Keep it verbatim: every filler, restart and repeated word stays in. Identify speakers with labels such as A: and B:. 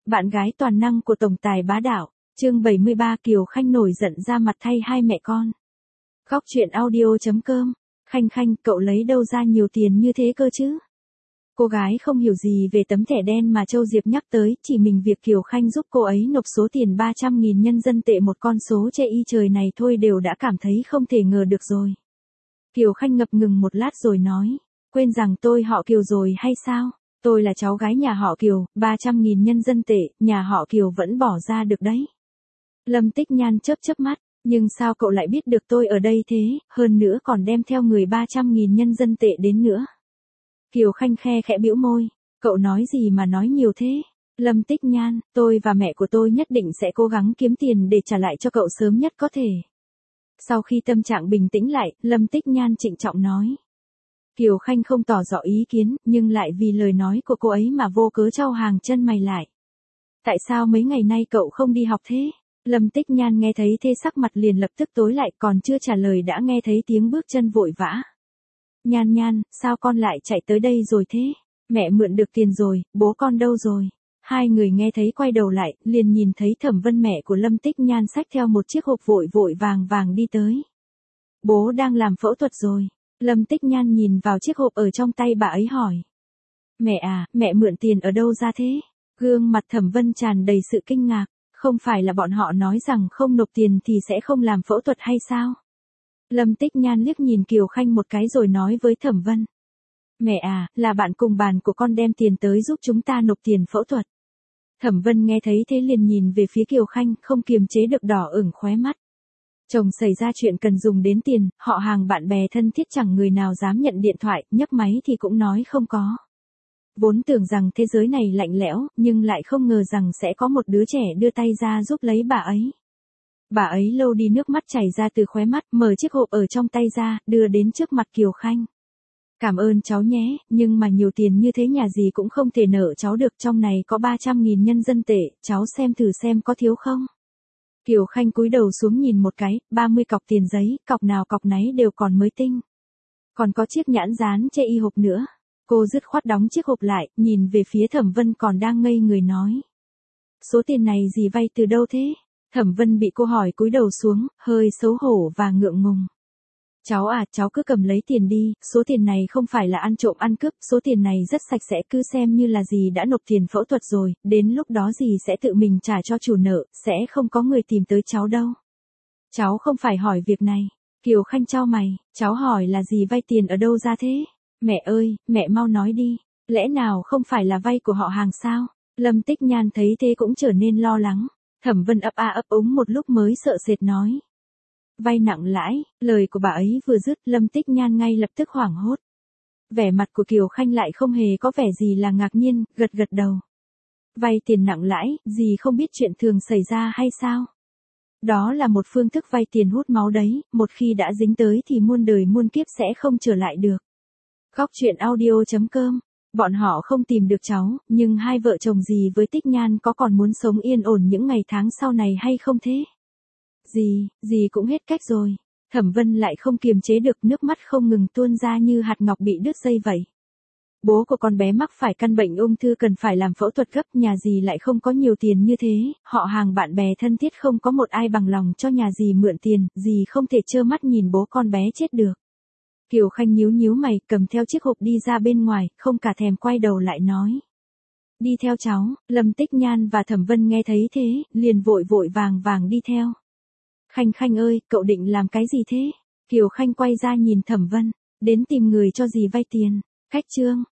A: Bạn gái toàn năng của tổng tài bá đạo, chương bảy mươi ba Kiều Khanh nổi giận ra mặt thay hai mẹ con. Góc truyện audio.com, Khanh Khanh, cậu lấy đâu ra nhiều tiền như thế cơ chứ? Cô gái không hiểu gì về tấm thẻ đen mà Châu Diệp nhắc tới, chỉ mình việc Kiều Khanh giúp cô ấy nộp số tiền ba trăm nghìn nhân dân tệ một con số chê y trời này thôi đều đã cảm thấy không thể ngờ được rồi. Kiều Khanh ngập ngừng một lát rồi nói, quên rằng tôi họ Kiều rồi hay sao? Tôi là cháu gái nhà họ Kiều, ba trăm nghìn nhân dân tệ, nhà họ Kiều vẫn bỏ ra được đấy. Lâm Tích Nhan chớp chớp mắt, nhưng sao cậu lại biết được tôi ở đây thế, hơn nữa còn đem theo người ba trăm nghìn nhân dân tệ đến nữa. Kiều Khanh khe khẽ bĩu môi, cậu nói gì mà nói nhiều thế? Lâm Tích Nhan, tôi và mẹ của tôi nhất định sẽ cố gắng kiếm tiền để trả lại cho cậu sớm nhất có thể. Sau khi tâm trạng bình tĩnh lại, Lâm Tích Nhan trịnh trọng nói. Kiều Khanh không tỏ rõ ý kiến, nhưng lại vì lời nói của cô ấy mà vô cớ chau hàng chân mày lại. Tại sao mấy ngày nay cậu không đi học thế? Lâm Tích Nhan nghe thấy thế sắc mặt liền lập tức tối lại, còn chưa trả lời đã nghe thấy tiếng bước chân vội vã. Nhan Nhan, sao con lại chạy tới đây rồi thế? Mẹ mượn được tiền rồi, bố con đâu rồi? Hai người nghe thấy quay đầu lại, liền nhìn thấy Thẩm Vân mẹ của Lâm Tích Nhan xách theo một chiếc hộp vội vội vàng vàng đi tới. Bố đang làm phẫu thuật rồi. Lâm Tích Nhan nhìn vào chiếc hộp ở trong tay bà ấy hỏi. Mẹ à, mẹ mượn tiền ở đâu ra thế? Gương mặt Thẩm Vân tràn đầy sự kinh ngạc, không phải là bọn họ nói rằng không nộp tiền thì sẽ không làm phẫu thuật hay sao? Lâm Tích Nhan liếc nhìn Kiều Khanh một cái rồi nói với Thẩm Vân. Mẹ à, là bạn cùng bàn của con đem tiền tới giúp chúng ta nộp tiền phẫu thuật. Thẩm Vân nghe thấy thế liền nhìn về phía Kiều Khanh, không kiềm chế được đỏ ửng khóe mắt. Chồng xảy ra chuyện cần dùng đến tiền, họ hàng bạn bè thân thiết chẳng người nào dám nhận điện thoại, nhấc máy thì cũng nói không có. Vốn tưởng rằng thế giới này lạnh lẽo, nhưng lại không ngờ rằng sẽ có một đứa trẻ đưa tay ra giúp lấy bà ấy. Bà ấy lâu đi nước mắt chảy ra từ khóe mắt, mở chiếc hộp ở trong tay ra, đưa đến trước mặt Kiều Khanh. Cảm ơn cháu nhé, nhưng mà nhiều tiền như thế nhà gì cũng không thể nợ cháu được, trong này có ba trăm nghìn nhân dân tệ, cháu xem thử xem có thiếu không. Kiều Khanh cúi đầu xuống nhìn một cái, ba mươi cọc tiền giấy, cọc nào cọc nấy đều còn mới tinh. Còn có chiếc nhãn dán chê y hộp nữa. Cô dứt khoát đóng chiếc hộp lại, nhìn về phía Thẩm Vân còn đang ngây người nói. Số tiền này dì vay từ đâu thế? Thẩm Vân bị cô hỏi cúi đầu xuống, hơi xấu hổ và ngượng ngùng. Cháu à, cháu cứ cầm lấy tiền đi, số tiền này không phải là ăn trộm ăn cướp, số tiền này rất sạch sẽ, cứ xem như là dì đã nộp tiền phẫu thuật rồi, đến lúc đó dì sẽ tự mình trả cho chủ nợ, sẽ không có người tìm tới cháu đâu. Cháu không phải hỏi việc này. Kiều Khanh chau mày, cháu hỏi là dì vay tiền ở đâu ra thế? Mẹ ơi, mẹ mau nói đi, lẽ nào không phải là vay của họ hàng sao? Lâm Tích Nhan thấy thế cũng trở nên lo lắng. Thẩm Vân ấp a ấp úng một lúc mới sợ sệt nói. Vay nặng lãi, lời của bà ấy vừa dứt, Lâm Tích Nhan ngay lập tức hoảng hốt. Vẻ mặt của Kiều Khanh lại không hề có vẻ gì là ngạc nhiên, gật gật đầu. Vay tiền nặng lãi, dì không biết chuyện thường xảy ra hay sao? Đó là một phương thức vay tiền hút máu đấy, một khi đã dính tới thì muôn đời muôn kiếp sẽ không trở lại được. Góc truyện audio.com, bọn họ không tìm được cháu, nhưng hai vợ chồng dì với Tích Nhan có còn muốn sống yên ổn những ngày tháng sau này hay không thế? Dì, dì cũng hết cách rồi. Thẩm Vân lại không kiềm chế được, nước mắt không ngừng tuôn ra như hạt ngọc bị đứt dây vậy. Bố của con bé mắc phải căn bệnh ung thư cần phải làm phẫu thuật gấp, nhà dì lại không có nhiều tiền như thế, họ hàng bạn bè thân thiết không có một ai bằng lòng cho nhà dì mượn tiền, dì không thể trơ mắt nhìn bố con bé chết được. Kiều Khanh nhíu nhíu mày, cầm theo chiếc hộp đi ra bên ngoài, không cả thèm quay đầu lại nói. Đi theo cháu. Lâm Tích Nhan và Thẩm Vân nghe thấy thế, liền vội vội vàng vàng đi theo. Khanh Khanh ơi, cậu định làm cái gì thế? Kiều Khanh quay ra nhìn Thẩm Vân, đến tìm người cho dì vay tiền. Cách chương.